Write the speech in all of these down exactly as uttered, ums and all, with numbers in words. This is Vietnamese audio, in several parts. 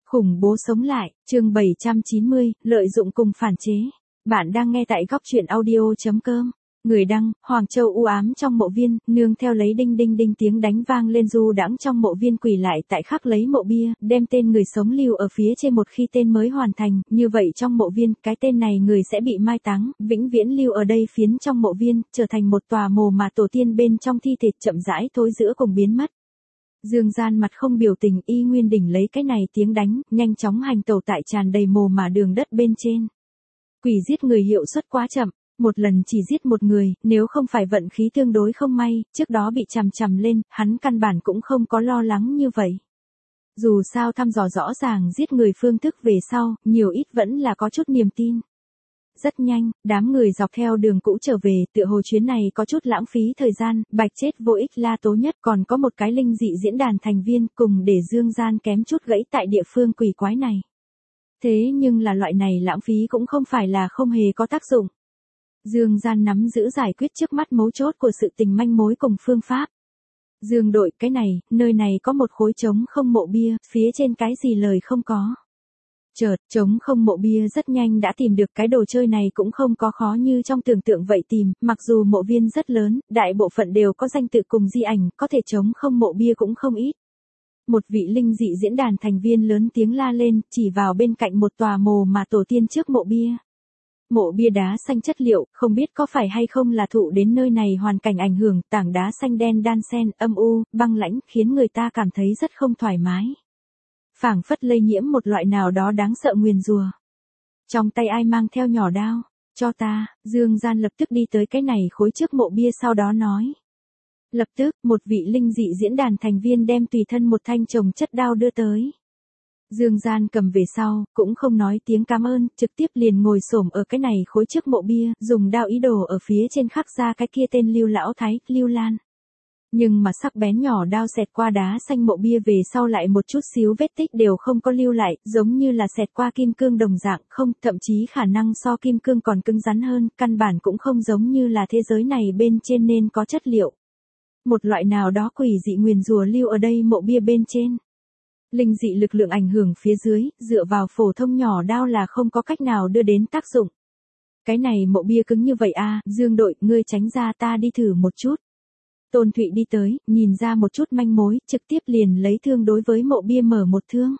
Khủng bố sống lại, chương bảy trăm chín mươi, lợi dụng cùng phản chế. Bạn đang nghe tại góc truyện audio chấm com. Người đăng, Hoàng Châu u ám trong mộ viên, nương theo lấy đinh đinh đinh tiếng đánh vang lên du đãng trong mộ viên quỳ lại tại khắc lấy mộ bia, đem tên người sống lưu ở phía trên một khi tên mới hoàn thành, như vậy trong mộ viên, cái tên này người sẽ bị mai táng, vĩnh viễn lưu ở đây phiến trong mộ viên, trở thành một tòa mồ mà tổ tiên bên trong thi thể chậm rãi thối rữa cùng biến mất. Dương Gian mặt không biểu tình y nguyên đỉnh lấy cái này tiếng đánh, nhanh chóng hành tẩu tại tràn đầy mồ mà đường đất bên trên. Quỷ giết người hiệu suất quá chậm, một lần chỉ giết một người, nếu không phải vận khí tương đối không may, trước đó bị chằm chằm lên, hắn căn bản cũng không có lo lắng như vậy. Dù sao thăm dò rõ ràng giết người phương thức về sau, nhiều ít vẫn là có chút niềm tin. Rất nhanh, đám người dọc theo đường cũ trở về, tựa hồ chuyến này có chút lãng phí thời gian, bạch chết vô ích La Tố Nhất, còn có một cái linh dị diễn đàn thành viên cùng để Dương Gian kém chút gãy tại địa phương quỷ quái này. Thế nhưng là loại này lãng phí cũng không phải là không hề có tác dụng. Dương Gian nắm giữ giải quyết trước mắt mấu chốt của sự tình manh mối cùng phương pháp. Dương đội, cái này, nơi này có một khối trống không mộ bia, phía trên cái gì lời không có. Chợt, trống không mộ bia rất nhanh đã tìm được cái đồ chơi này cũng không có khó như trong tưởng tượng vậy tìm, mặc dù mộ viên rất lớn, đại bộ phận đều có danh tự cùng di ảnh, có thể trống không mộ bia cũng không ít. Một vị linh dị diễn đàn thành viên lớn tiếng la lên, chỉ vào bên cạnh một tòa mồ mà tổ tiên trước mộ bia. Mộ bia đá xanh chất liệu, không biết có phải hay không là thụ đến nơi này hoàn cảnh ảnh hưởng, tảng đá xanh đen đan xen, âm u, băng lãnh, khiến người ta cảm thấy rất không thoải mái. Phảng phất lây nhiễm một loại nào đó đáng sợ nguyền rủa. Trong tay ai mang theo nhỏ đao, cho ta, Dương Gian lập tức đi tới cái này khối trước mộ bia sau đó nói. Lập tức, một vị linh dị diễn đàn thành viên đem tùy thân một thanh chồng chất đao đưa tới. Dương Gian cầm về sau, cũng không nói tiếng cảm ơn, trực tiếp liền ngồi xổm ở cái này khối trước mộ bia, dùng đao ý đồ ở phía trên khắc ra cái kia tên Lưu Lão Thái, Lưu Lan. Nhưng mà sắc bén nhỏ đao xẹt qua đá xanh mộ bia về sau lại một chút xíu vết tích đều không có lưu lại, giống như là xẹt qua kim cương đồng dạng, không, thậm chí khả năng so kim cương còn cứng rắn hơn, căn bản cũng không giống như là thế giới này bên trên nên có chất liệu. Một loại nào đó quỷ dị nguyền rủa lưu ở đây mộ bia bên trên. Linh dị lực lượng ảnh hưởng phía dưới, dựa vào phổ thông nhỏ đao là không có cách nào đưa đến tác dụng. Cái này mộ bia cứng như vậy à, Dương đội, ngươi tránh ra ta đi thử một chút. Tôn Thụy đi tới, nhìn ra một chút manh mối, trực tiếp liền lấy thương đối với mộ bia mở một thương.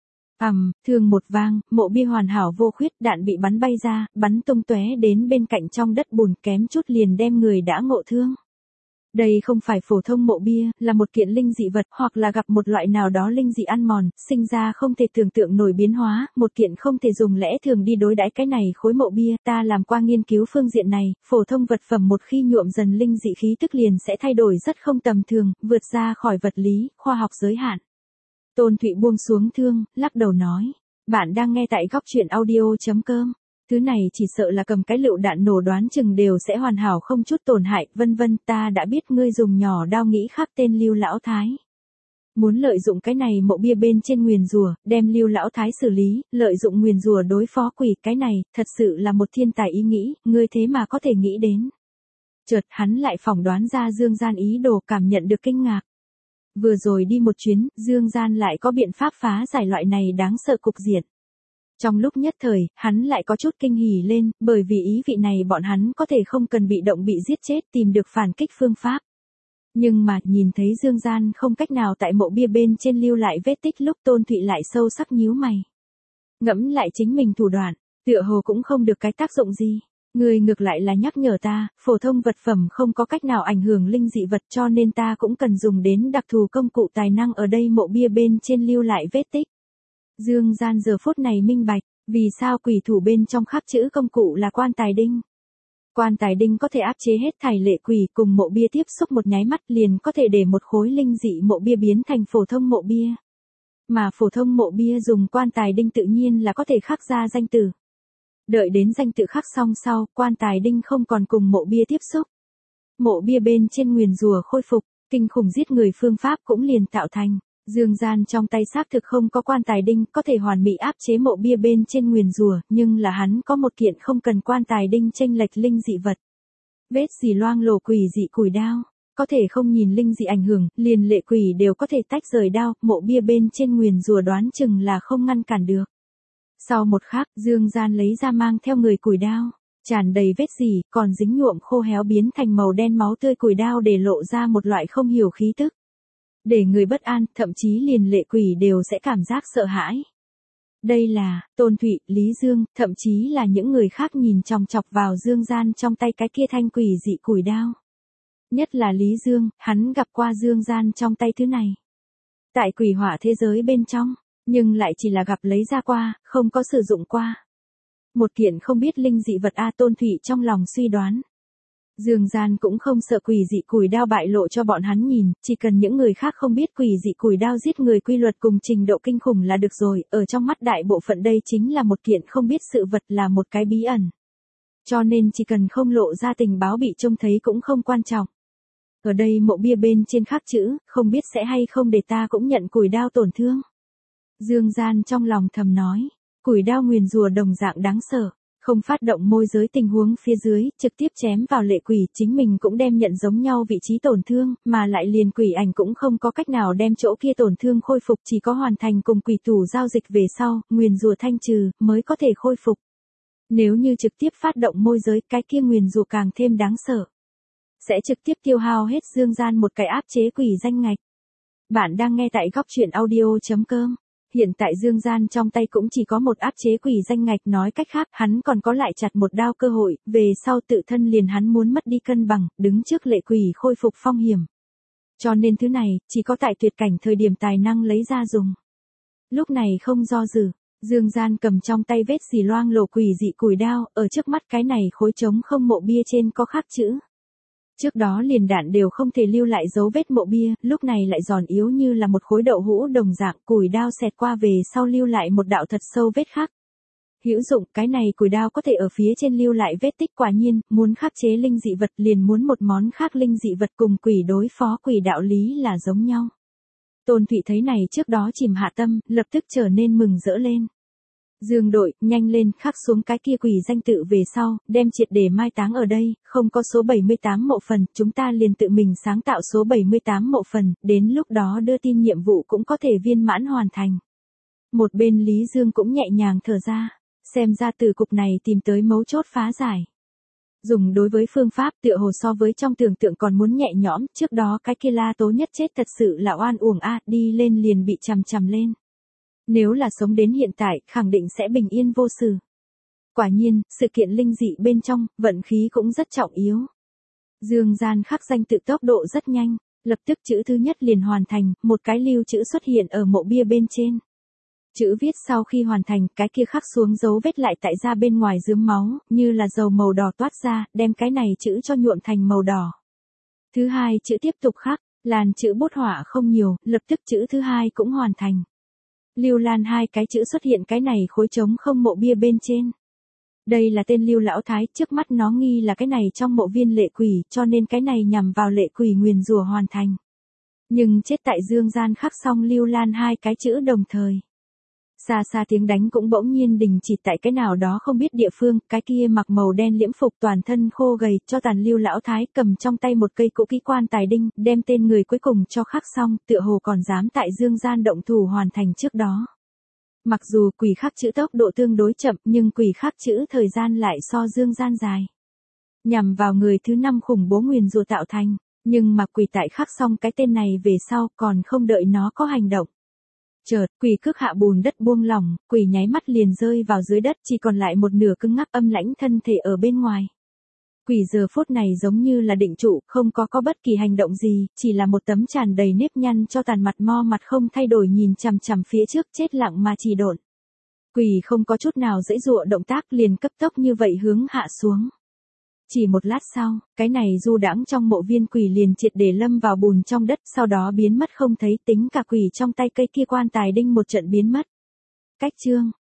Ầm, thương một vang, mộ bia hoàn hảo vô khuyết, đạn bị bắn bay ra, bắn tung tóe đến bên cạnh trong đất bùn, kém chút liền đem người đã ngộ thương. Đây không phải phổ thông mộ bia, là một kiện linh dị vật, hoặc là gặp một loại nào đó linh dị ăn mòn, sinh ra không thể tưởng tượng nổi biến hóa, một kiện không thể dùng lẽ thường đi đối đãi cái này khối mộ bia, ta làm qua nghiên cứu phương diện này, phổ thông vật phẩm một khi nhuộm dần linh dị khí tức liền sẽ thay đổi rất không tầm thường, vượt ra khỏi vật lý, khoa học giới hạn. Tôn Thụy buông xuống thương, lắc đầu nói, bạn đang nghe tại góc truyện audio chấm com. Thứ này chỉ sợ là cầm cái lựu đạn nổ đoán chừng đều sẽ hoàn hảo không chút tổn hại, vân vân, ta đã biết ngươi dùng nhỏ đao nghĩ khắc tên Lưu Lão Thái. Muốn lợi dụng cái này mộ bia bên trên nguyền rủa, đem Lưu Lão Thái xử lý, lợi dụng nguyền rủa đối phó quỷ, cái này, thật sự là một thiên tài ý nghĩ, ngươi thế mà có thể nghĩ đến. Chợt hắn lại phỏng đoán ra Dương Gian ý đồ, cảm nhận được kinh ngạc. Vừa rồi đi một chuyến, Dương Gian lại có biện pháp phá giải loại này đáng sợ cục diện. Trong lúc nhất thời, hắn lại có chút kinh hỉ lên, bởi vì ý vị này bọn hắn có thể không cần bị động bị giết chết tìm được phản kích phương pháp. Nhưng mà, nhìn thấy Dương Gian không cách nào tại mộ bia bên trên lưu lại vết tích lúc Tôn Thụy lại sâu sắc nhíu mày. Ngẫm lại chính mình thủ đoạn, tựa hồ cũng không được cái tác dụng gì. Người ngược lại là nhắc nhở ta, phổ thông vật phẩm không có cách nào ảnh hưởng linh dị vật cho nên ta cũng cần dùng đến đặc thù công cụ tài năng ở đây mộ bia bên trên lưu lại vết tích. Dương Gian giờ phút này minh bạch, vì sao quỷ thủ bên trong khắc chữ công cụ là quan tài đinh. Quan tài đinh có thể áp chế hết thảy lệ quỷ cùng mộ bia tiếp xúc một nháy mắt liền có thể để một khối linh dị mộ bia biến thành phổ thông mộ bia. Mà phổ thông mộ bia dùng quan tài đinh tự nhiên là có thể khắc ra danh từ. Đợi đến danh tự khắc xong sau, quan tài đinh không còn cùng mộ bia tiếp xúc. Mộ bia bên trên nguyền rủa khôi phục, kinh khủng giết người phương pháp cũng liền tạo thành. Dương Gian trong tay xác thực không có quan tài đinh có thể hoàn mỹ áp chế mộ bia bên trên nguyền rủa, nhưng là hắn có một kiện không cần quan tài đinh chênh lệch linh dị vật. Vết xì loang lổ quỷ dị củi đao. có thể không nhìn linh dị ảnh hưởng, liền lệ quỷ đều có thể tách rời đao, mộ bia bên trên nguyền rủa đoán chừng là không ngăn cản được. Sau một khắc, Dương Gian lấy ra mang theo người củi đao, tràn đầy vết rỉ, còn dính nhuộm khô héo biến thành màu đen máu tươi củi đao để lộ ra một loại không hiểu khí tức. Để người bất an, thậm chí liền lệ quỷ đều sẽ cảm giác sợ hãi. Đây là, Tôn Thụy, Lý Dương, thậm chí là những người khác nhìn chòng chọc vào Dương Gian trong tay cái kia thanh quỷ dị củi đao. Nhất là Lý Dương, hắn gặp qua Dương Gian trong tay thứ này. Tại quỷ hỏa thế giới bên trong, nhưng lại chỉ là gặp lấy ra qua, không có sử dụng qua. Một kiện không biết linh dị vật A Tôn Thụy trong lòng suy đoán. Dương Gian cũng không sợ quỷ dị củi đao bại lộ cho bọn hắn nhìn, chỉ cần những người khác không biết quỷ dị củi đao giết người quy luật cùng trình độ kinh khủng là được rồi, ở trong mắt đại bộ phận đây chính là một kiện không biết sự vật, là một cái bí ẩn. Cho nên chỉ cần không lộ ra tình báo bị trông thấy cũng không quan trọng. Ở đây mộ bia bên trên khắc chữ, không biết sẽ hay không để ta cũng nhận củi đao tổn thương. Dương Gian trong lòng thầm nói, củi đao nguyền rủa đồng dạng đáng sợ. Không phát động môi giới tình huống phía dưới, trực tiếp chém vào lệ quỷ, chính mình cũng đem nhận giống nhau vị trí tổn thương, mà lại liền quỷ ảnh cũng không có cách nào đem chỗ kia tổn thương khôi phục, chỉ có hoàn thành cùng quỷ tù giao dịch về sau, nguyền rủa thanh trừ, mới có thể khôi phục. Nếu như trực tiếp phát động môi giới, cái kia nguyền rủa càng thêm đáng sợ. Sẽ trực tiếp tiêu hao hết Dương Gian một cái áp chế quỷ danh ngạch. Bạn đang nghe tại góc truyện audio chấm com. Hiện tại Dương Gian trong tay cũng chỉ có một áp chế quỷ danh ngạch, nói cách khác, hắn còn có lại chặt một đao cơ hội, về sau tự thân liền hắn muốn mất đi cân bằng, đứng trước lệ quỷ khôi phục phong hiểm. Cho nên thứ này, chỉ có tại tuyệt cảnh thời điểm tài năng lấy ra dùng. Lúc này không do dự, Dương Gian cầm trong tay vết xì loang lổ quỷ dị củi đao, ở trước mắt cái này khối trống không mộ bia trên có khắc chữ. Trước đó liền đạn đều không thể lưu lại dấu vết mộ bia, lúc này lại giòn yếu như là một khối đậu hũ đồng dạng, củi đao xẹt qua về sau lưu lại một đạo thật sâu vết khắc. Hữu dụng, cái này củi đao có thể ở phía trên lưu lại vết tích, quả nhiên, muốn khắc chế linh dị vật liền muốn một món khác linh dị vật cùng quỷ đối phó quỷ đạo lý là giống nhau. Tôn Thụy thấy này trước đó chìm hạ tâm, lập tức trở nên mừng rỡ lên. Dương đội, nhanh lên, khắc xuống cái kia quỷ danh tự về sau, đem triệt để mai táng ở đây, không có số bảy mươi tám mộ phần, chúng ta liền tự mình sáng tạo số bảy mươi tám mộ phần, đến lúc đó đưa tin nhiệm vụ cũng có thể viên mãn hoàn thành. Một bên Lý Dương cũng nhẹ nhàng thở ra, xem ra từ cục này tìm tới mấu chốt phá giải. Dùng đối với phương pháp tựa hồ so với trong tưởng tượng còn muốn nhẹ nhõm, trước đó cái kia La Tố Nhất chết thật sự là oan uổng a, đi lên liền bị chằm chằm lên. Nếu là sống đến hiện tại, khẳng định sẽ bình yên vô sự. Quả nhiên, sự kiện linh dị bên trong, vận khí cũng rất trọng yếu. Dương Gian khắc danh tự tốc độ rất nhanh, lập tức chữ thứ nhất liền hoàn thành, một cái lưu chữ xuất hiện ở mộ bia bên trên. Chữ viết sau khi hoàn thành, cái kia khắc xuống dấu vết lại tại ra bên ngoài rướm máu, như là dầu màu đỏ toát ra, đem cái này chữ cho nhuộm thành màu đỏ. Thứ hai chữ tiếp tục khắc, làn chữ bút họa không nhiều, lập tức chữ thứ hai cũng hoàn thành. Lưu Lan hai cái chữ xuất hiện cái này khối trống không mộ bia bên trên. Đây là tên Lưu Lão Thái, trước mắt nó nghi là cái này trong mộ viên lệ quỷ, cho nên cái này nhằm vào lệ quỷ nguyền rủa hoàn thành. Nhưng chết tại Dương Gian khắc xong Lưu Lan hai cái chữ đồng thời. Xa xa tiếng đánh cũng bỗng nhiên đình chỉ tại cái nào đó không biết địa phương, cái kia mặc màu đen liễm phục toàn thân khô gầy, cho tàn Lưu Lão Thái cầm trong tay một cây cũ kỹ quan tài đinh, đem tên người cuối cùng cho khắc xong, tựa hồ còn dám tại Dương Gian động thủ hoàn thành trước đó. Mặc dù quỷ khắc chữ tốc độ tương đối chậm, nhưng quỷ khắc chữ thời gian lại so Dương Gian dài. Nhằm vào người thứ năm khủng bố nguyền rủa tạo thành, nhưng mà quỷ tại khắc xong cái tên này về sau còn không đợi nó có hành động. Chợt, quỷ cước hạ bùn đất buông lỏng, quỷ nháy mắt liền rơi vào dưới đất, chỉ còn lại một nửa cứng ngắc âm lãnh thân thể ở bên ngoài. Quỷ giờ phút này giống như là định trụ, không có có bất kỳ hành động gì, chỉ là một tấm tràn đầy nếp nhăn cho tàn mặt mo mặt không thay đổi nhìn chằm chằm phía trước chết lặng mà chỉ độn. Quỷ không có chút nào dễ dụa động tác liền cấp tốc như vậy hướng hạ xuống. Chỉ một lát sau, cái này du đãng trong mộ viên quỷ liền triệt để lâm vào bùn trong đất, sau đó biến mất không thấy, tính cả quỷ trong tay cây kia quan tài đinh một trận biến mất. Cách chương,